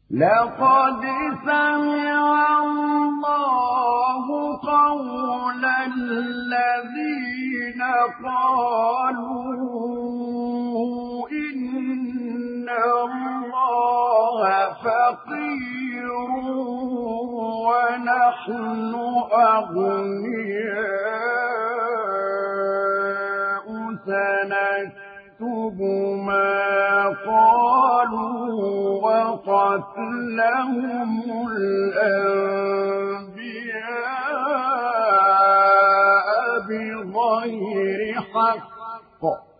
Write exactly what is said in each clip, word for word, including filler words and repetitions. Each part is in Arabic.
لقد سمع الله قول الذين قالوا إن الله فقير ونحن أغنياء سنكتب ما قالوا وقتلهم الأنبياء بغير حق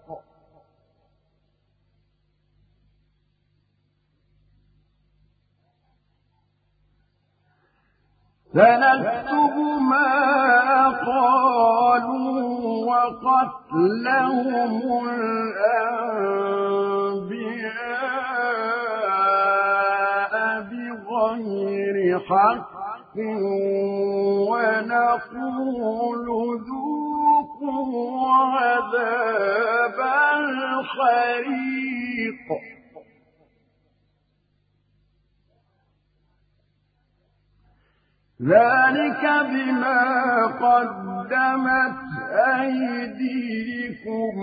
سنكتب ما قالوا وقتلهم الأنبياء بغير حق ونقول ذوقوا عذاب الحريق ذلك بما قدمت أيديكم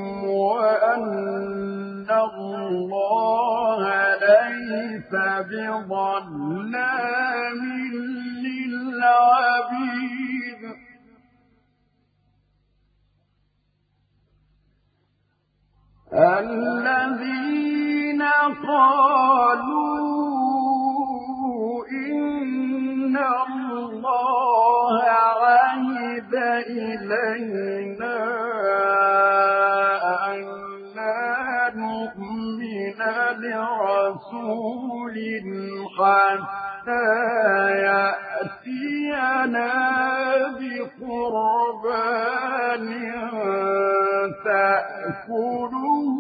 وأن الله ليس بظلام للعبيد الذين قالوا إن الله عهد إلينا أن لا نؤمن لرسول حتى يأتينا بقربان تأكله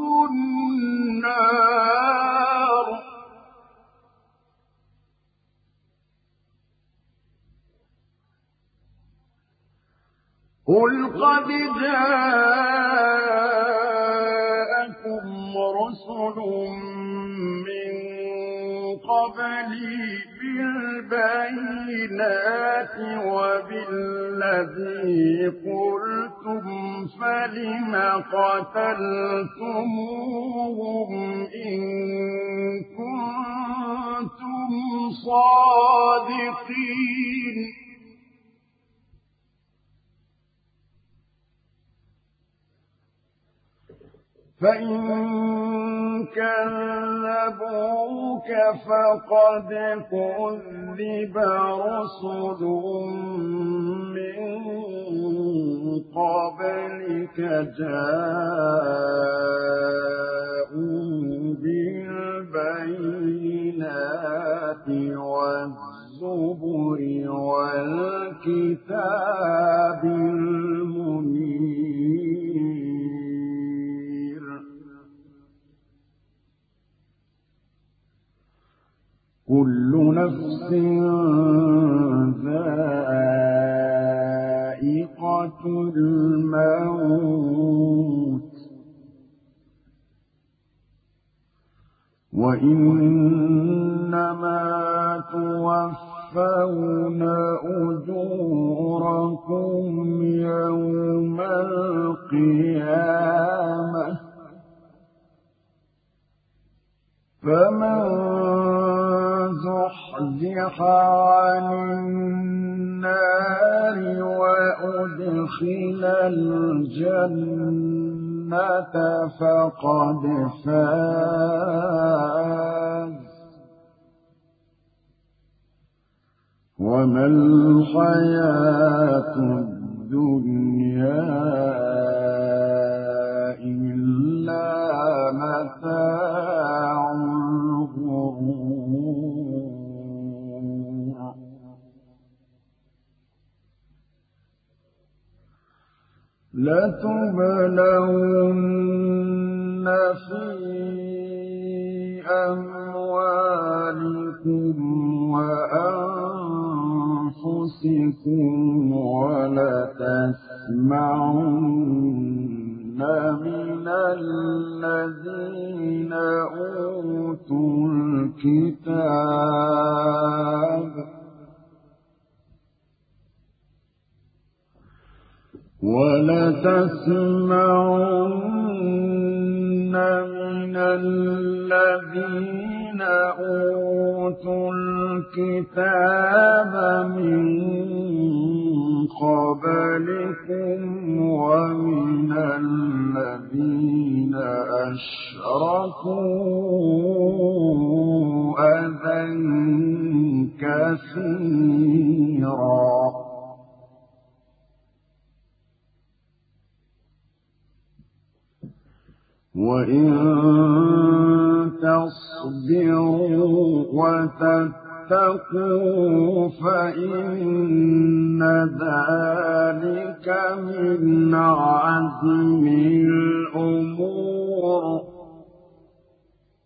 النار قل قد جاءكم رسل من قبلي بالبينات وبالذي قلتم فلم قتلتموهم إن كنتم صادقين فإن كذبوك فقد كذب رسل من قبلك جاءوا بالبينات والزبر والكتاب المنير كل نفس ذائقة الموت وإنما توفون أجوركم يوم القيامة فمن زحزح عن النار وأدخل الجنة فقد فاز وما الحياة الدنيا إلا متاع الغرور لتبلون في أموالكم وأنفسكم ولتسمعن من الذين أوتوا الكتاب وَلَتَسْمَعُنَّ مِنَ الَّذِينَ أُوتُوا الْكِتَابَ مِن قَبْلِكُمْ وَمِنَ الَّذِينَ أَشْرَكُوا أَذًى كَثِيرًا وَإِن تَصْبِرُوا وَتَتَّقُوا فَإِنَّ ذَلِكَ مِنْ عَزْمِ الْأُمُورِ